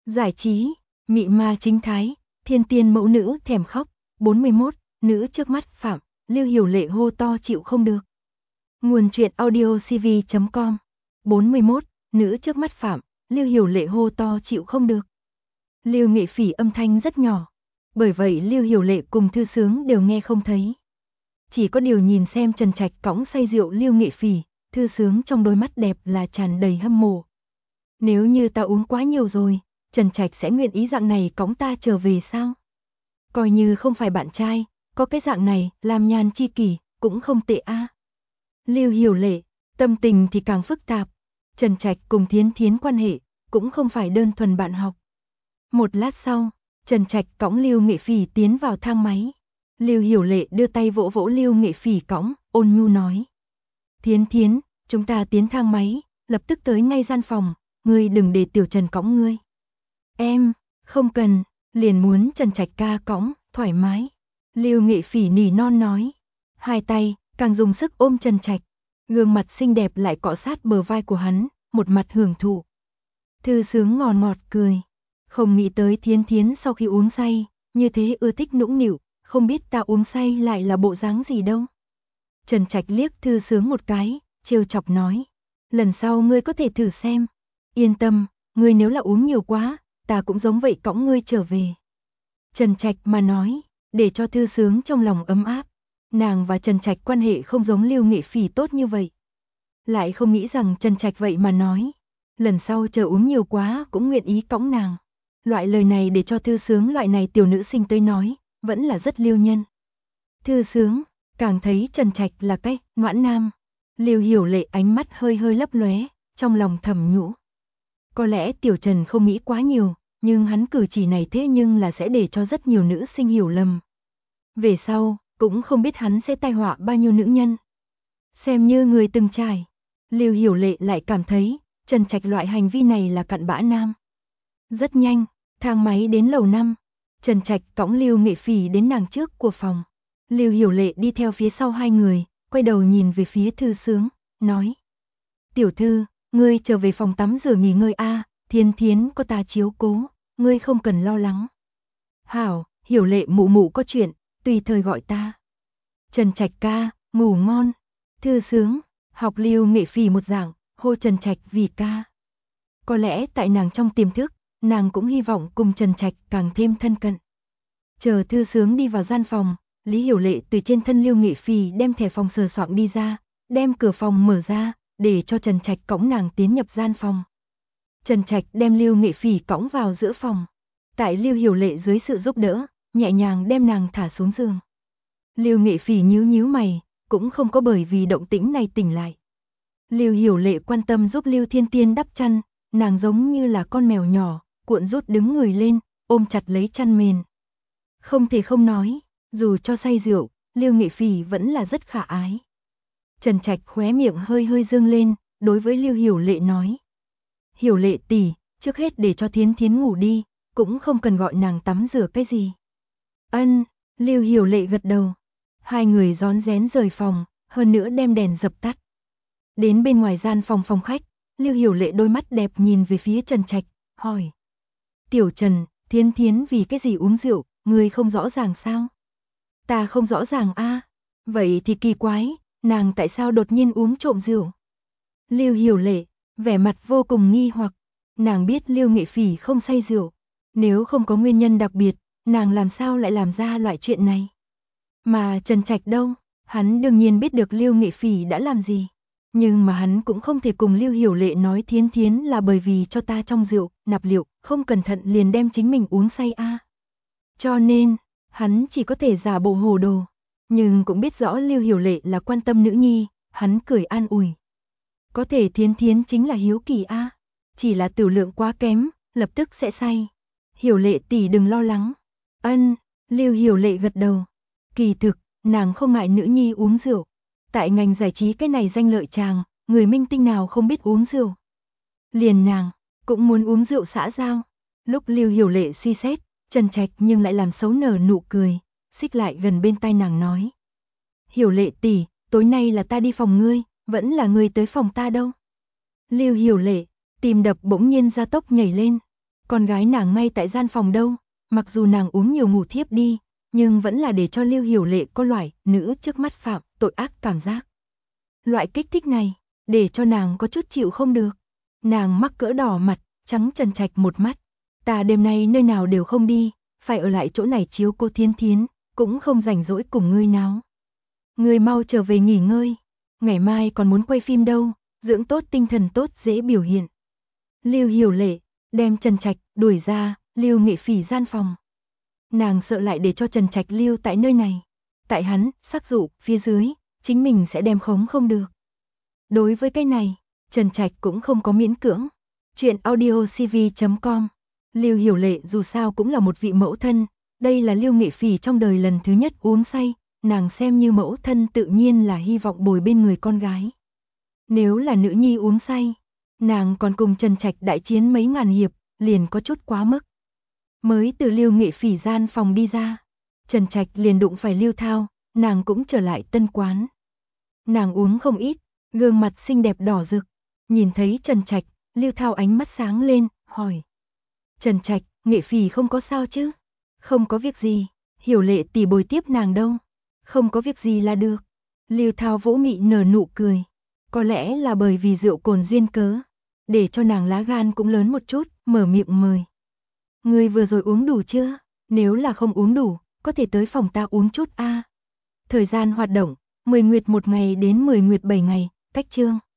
Giải trí, mị ma chính thái, thiên tiên mẫu nữ thèm khóc. 41, nữ trước mắt Phạm, Lưu Hiểu Lệ hô to chịu không được. Nguồn truyện audio cv.com. 41, nữ trước mắt Phạm, Lưu Hiểu Lệ hô to chịu không được. Lưu Nghệ Phỉ âm thanh rất nhỏ, bởi vậy Lưu Hiểu Lệ cùng Thư Sướng đều nghe không thấy. Chỉ có điều nhìn xem Trần Trạch cõng say rượu Lưu Nghệ Phỉ, Thư Sướng trong đôi mắt đẹp là tràn đầy hâm mộ. Nếu như ta uống quá nhiều rồi, Trần Trạch sẽ nguyện ý dạng này cõng ta trở về sao? Coi như không phải bạn trai, có cái dạng này, làm nhàn chi kỷ, cũng không tệ a. Lưu Hiểu Lệ, tâm tình thì càng phức tạp. Trần Trạch cùng Thiến Thiến quan hệ, cũng không phải đơn thuần bạn học. Một lát sau, Trần Trạch cõng Lưu Nghệ Phỉ tiến vào thang máy. Lưu Hiểu Lệ đưa tay vỗ vỗ Lưu Nghệ Phỉ cõng, ôn nhu nói. Thiến Thiến, chúng ta tiến thang máy, lập tức tới ngay gian phòng, ngươi đừng để Tiểu Trần cõng ngươi. Em, không cần, liền muốn Trần Trạch ca cõng, thoải mái. Lưu Nghệ Phỉ nỉ non nói. Hai tay, càng dùng sức ôm Trần Trạch. Gương mặt xinh đẹp lại cọ sát bờ vai của hắn, một mặt hưởng thụ. Thư Sướng ngọt ngọt cười. Không nghĩ tới Thiến Thiến sau khi uống say, như thế ưa thích nũng nịu, không biết ta uống say lại là bộ dáng gì đâu. Trần Trạch liếc Thư Sướng một cái, trêu chọc nói. Lần sau ngươi có thể thử xem. Yên tâm, ngươi nếu là uống nhiều quá, ta cũng giống vậy cõng ngươi trở về. Trần Trạch mà nói, để cho Thư Sướng trong lòng ấm áp. Nàng và Trần Trạch quan hệ không giống Lưu Nghệ Phỉ tốt như vậy. Lại không nghĩ rằng Trần Trạch vậy mà nói. Lần sau chờ uống nhiều quá cũng nguyện ý cõng nàng. Loại lời này để cho Thư Sướng loại này tiểu nữ sinh tới nói, vẫn là rất lưu nhân. Thư Sướng, càng thấy Trần Trạch là cái noãn nam. Lưu Hiểu Lệ ánh mắt hơi hơi lấp lóe, trong lòng thầm nhủ. Có lẽ Tiểu Trần không nghĩ quá nhiều, nhưng hắn cử chỉ này thế nhưng là sẽ để cho rất nhiều nữ sinh hiểu lầm. Về sau, cũng không biết hắn sẽ tai họa bao nhiêu nữ nhân. Xem như người từng trải, Lưu Hiểu Lệ lại cảm thấy, Trần Trạch loại hành vi này là cặn bã nam. Rất nhanh, thang máy đến lầu 5, Trần Trạch cõng Lưu Nghệ Phỉ đến nàng trước của phòng. Lưu Hiểu Lệ đi theo phía sau hai người, quay đầu nhìn về phía Thư Sướng, nói. Tiểu thư, ngươi trở về phòng tắm rửa nghỉ ngơi a, Thiên Thiến có ta chiếu cố, ngươi không cần lo lắng. Hảo, Hiểu Lệ mụ mụ có chuyện, tùy thời gọi ta. Trần Trạch ca, ngủ ngon. Thư Sướng, học Lưu Nghệ Phỉ một dạng, hô Trần Trạch vì ca. Có lẽ tại nàng trong tiềm thức, nàng cũng hy vọng cùng Trần Trạch càng thêm thân cận. Chờ Thư Sướng đi vào gian phòng, Lý Hiểu Lệ từ trên thân Lưu Nghệ Phỉ đem thẻ phòng sờ soạng đi ra, đem cửa phòng mở ra, để cho Trần Trạch cõng nàng tiến nhập gian phòng. Trần Trạch đem Lưu Nghệ Phỉ cõng vào giữa phòng. Tại Lưu Hiểu Lệ dưới sự giúp đỡ, nhẹ nhàng đem nàng thả xuống giường. Lưu Nghệ Phỉ nhíu nhíu mày, cũng không có bởi vì động tĩnh này tỉnh lại. Lưu Hiểu Lệ quan tâm giúp Lưu Thiên Tiên đắp chăn, nàng giống như là con mèo nhỏ, cuộn rút đứng người lên, ôm chặt lấy chăn mền. Không thể không nói, dù cho say rượu, Lưu Nghệ Phỉ vẫn là rất khả ái. Trần Trạch khóe miệng hơi hơi dương lên, đối với Lưu Hiểu Lệ nói. Hiểu Lệ tỷ, trước hết để cho Thiến Thiến ngủ đi, cũng không cần gọi nàng tắm rửa cái gì. Ân, Lưu Hiểu Lệ gật đầu. Hai người rón rén rời phòng, hơn nữa đem đèn dập tắt. Đến bên ngoài gian phòng khách, Lưu Hiểu Lệ đôi mắt đẹp nhìn về phía Trần Trạch, hỏi. Tiểu Trần, Thiến Thiến vì cái gì uống rượu, ngươi không rõ ràng sao? Ta không rõ ràng a. Vậy thì kỳ quái, nàng tại sao đột nhiên uống trộm rượu? Lưu Hiểu Lệ, vẻ mặt vô cùng nghi hoặc, nàng biết Lưu Nghệ Phỉ không say rượu, nếu không có nguyên nhân đặc biệt, nàng làm sao lại làm ra loại chuyện này? Mà Trần Trạch đâu, hắn đương nhiên biết được Lưu Nghệ Phỉ đã làm gì, nhưng mà hắn cũng không thể cùng Lưu Hiểu Lệ nói Thiến Thiến là bởi vì cho ta trong rượu, nạp liệu, không cẩn thận liền đem chính mình uống say a. Cho nên, hắn chỉ có thể giả bộ hồ đồ, nhưng cũng biết rõ Lưu Hiểu Lệ là quan tâm nữ nhi, hắn cười an ủi. Có thể Thiến Thiến chính là hiếu kỳ a, chỉ là tử lượng quá kém, lập tức sẽ say. Hiểu Lệ tỷ đừng lo lắng. Ân, Lưu Hiểu Lệ gật đầu. Kỳ thực, nàng không ngại nữ nhi uống rượu. Tại ngành giải trí cái này danh lợi chàng, người minh tinh nào không biết uống rượu. Liền nàng, cũng muốn uống rượu xã giao. Lúc Lưu Hiểu Lệ suy xét, Trần Trạch nhưng lại làm xấu nở nụ cười, xích lại gần bên tai nàng nói. Hiểu Lệ tỷ, tối nay là ta đi phòng ngươi, vẫn là ngươi tới phòng ta đâu. Lưu Hiểu Lệ, tim đập bỗng nhiên gia tốc nhảy lên. Con gái nàng ngay tại gian phòng đâu, mặc dù nàng uống nhiều ngủ thiếp đi, nhưng vẫn là để cho Lưu Hiểu Lệ có loại nữ trước mắt phạm tội ác cảm giác. Loại kích thích này, để cho nàng có chút chịu không được. Nàng mắc cỡ đỏ mặt, trắng Trần Trạch một mắt. Ta đêm nay nơi nào đều không đi, phải ở lại chỗ này chiếu cô Thiến Thiến, cũng không rảnh rỗi cùng ngươi náo. Ngươi mau trở về nghỉ ngơi, ngày mai còn muốn quay phim đâu, dưỡng tốt tinh thần tốt dễ biểu hiện. Lưu Hiểu Lệ đem Trần Trạch đuổi ra Lưu Nghệ Phỉ gian phòng. Nàng sợ lại để cho Trần Trạch lưu tại nơi này. Tại hắn sắc dụ phía dưới, chính mình sẽ đem khống không được. Đối với cái này, Trần Trạch cũng không có miễn cưỡng. Chuyện audiocv.com. Lưu Hiểu Lệ dù sao cũng là một vị mẫu thân, đây là Lưu Nghệ Phỉ trong đời lần thứ nhất uống say, nàng xem như mẫu thân tự nhiên là hy vọng bồi bên người con gái. Nếu là nữ nhi uống say, nàng còn cùng Trần Trạch đại chiến mấy ngàn hiệp, liền có chút quá mức. Mới từ Lưu Nghệ Phỉ gian phòng đi ra, Trần Trạch liền đụng phải Lưu Thao, nàng cũng trở lại tân quán. Nàng uống không ít, gương mặt xinh đẹp đỏ rực, nhìn thấy Trần Trạch, Lưu Thao ánh mắt sáng lên, hỏi. Trần Trạch, Nghệ Phỉ không có sao chứ? Không có việc gì, Hiểu Lệ tỷ bồi tiếp nàng đâu. Không có việc gì là được. Lưu Thao vỗ mị nở nụ cười. Có lẽ là bởi vì rượu cồn duyên cớ, để cho nàng lá gan cũng lớn một chút, mở miệng mời. Ngươi vừa rồi uống đủ chưa? Nếu là không uống đủ, có thể tới phòng ta uống chút a. Thời gian hoạt động, 10 nguyệt 1 ngày đến 10 nguyệt 7 ngày, cách chương.